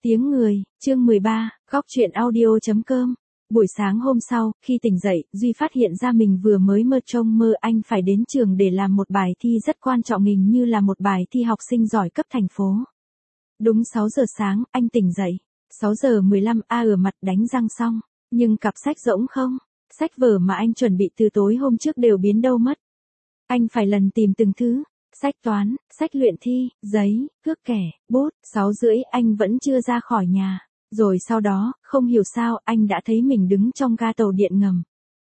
Tiếng người, chương 13, góc truyện audio.com. Buổi sáng hôm sau, khi tỉnh dậy, Duy phát hiện ra mình vừa mới trong mơ anh phải đến trường để làm một bài thi rất quan trọng, hình như là một bài thi học sinh giỏi cấp thành phố. Đúng 6 giờ sáng, anh tỉnh dậy. 6 giờ 15 ở mặt đánh răng xong, nhưng cặp sách rỗng không. Sách vở mà anh chuẩn bị từ tối hôm trước đều biến đâu mất. Anh phải lần tìm từng thứ. Sách toán, sách luyện thi, giấy, thước kẻ, bút. 6 rưỡi anh vẫn chưa ra khỏi nhà. Rồi sau đó, không hiểu sao, anh đã thấy mình đứng trong ga tàu điện ngầm.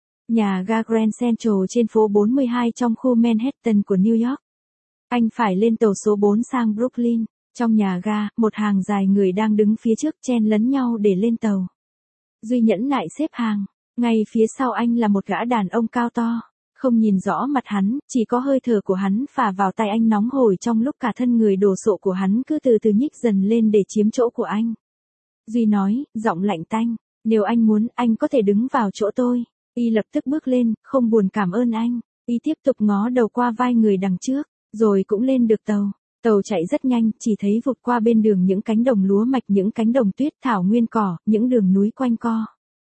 Nhà ga Grand Central trên phố 42 trong khu Manhattan của New York. Anh phải lên tàu số 4 sang Brooklyn. Trong nhà ga, một hàng dài người đang đứng phía trước chen lấn nhau để lên tàu. Duy nhẫn nại xếp hàng. Ngay phía sau anh là một gã đàn ông cao to. Không nhìn rõ mặt hắn, chỉ có hơi thở của hắn phả vào tay anh nóng hổi trong lúc cả thân người đồ sộ của hắn cứ từ từ nhích dần lên để chiếm chỗ của anh. Duy nói, giọng lạnh tanh, nếu anh muốn, anh có thể đứng vào chỗ tôi. Y lập tức bước lên, không buồn cảm ơn anh. Y tiếp tục ngó đầu qua vai người đằng trước, rồi cũng lên được tàu. Tàu chạy rất nhanh, chỉ thấy vụt qua bên đường những cánh đồng lúa mạch, những cánh đồng tuyết thảo nguyên cỏ, những đường núi quanh co.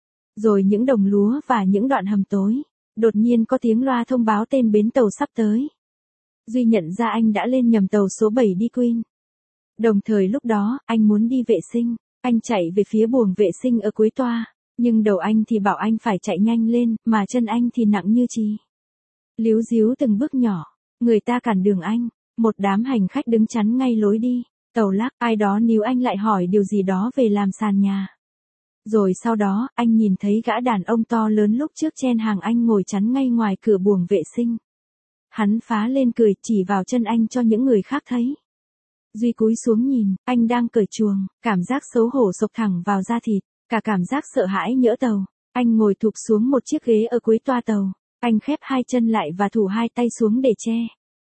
Rồi những đồng lúa và những đoạn hầm tối. Đột nhiên có tiếng loa thông báo tên bến tàu sắp tới. Duy nhận ra anh đã lên nhầm tàu số 7 đi Queen. Đồng thời lúc đó, anh muốn đi vệ sinh. Anh chạy về phía buồng vệ sinh ở cuối toa. Nhưng đầu anh thì bảo anh phải chạy nhanh lên, mà chân anh thì nặng như chì. Líu díu từng bước nhỏ. Người ta cản đường anh. Một đám hành khách đứng chắn ngay lối đi. Tàu lắc, ai đó níu anh lại hỏi điều gì đó về làm sàn nhà. Rồi sau đó, anh nhìn thấy gã đàn ông to lớn lúc trước chen hàng anh ngồi chắn ngay ngoài cửa buồng vệ sinh. Hắn phá lên cười, chỉ vào chân anh cho những người khác thấy. Duy cúi xuống nhìn, anh đang cởi chuồng, cảm giác xấu hổ xộc thẳng vào da thịt, cả cảm giác sợ hãi nhỡ tàu. Anh ngồi thụp xuống một chiếc ghế ở cuối toa tàu, anh khép hai chân lại và thủ hai tay xuống để che.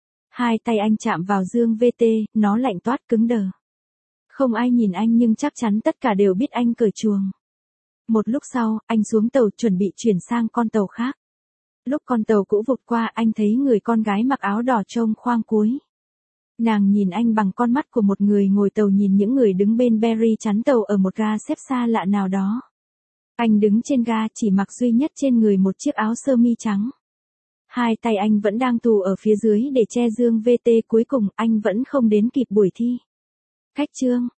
Hai tay anh chạm vào dương VT, nó lạnh toát cứng đờ. Không ai nhìn anh nhưng chắc chắn tất cả đều biết anh cởi chuồng. Một lúc sau, anh xuống tàu chuẩn bị chuyển sang con tàu khác. Lúc con tàu cũ vụt qua, anh thấy người con gái mặc áo đỏ trông khoang cuối. Nàng nhìn anh bằng con mắt của một người ngồi tàu nhìn những người đứng bên Berry chắn tàu ở một ga xếp xa lạ nào đó. Anh đứng trên ga chỉ mặc duy nhất trên người một chiếc áo sơ mi trắng. Hai tay anh vẫn đang tù ở phía dưới để che dương VT, cuối cùng anh vẫn không đến kịp buổi thi. Cách chương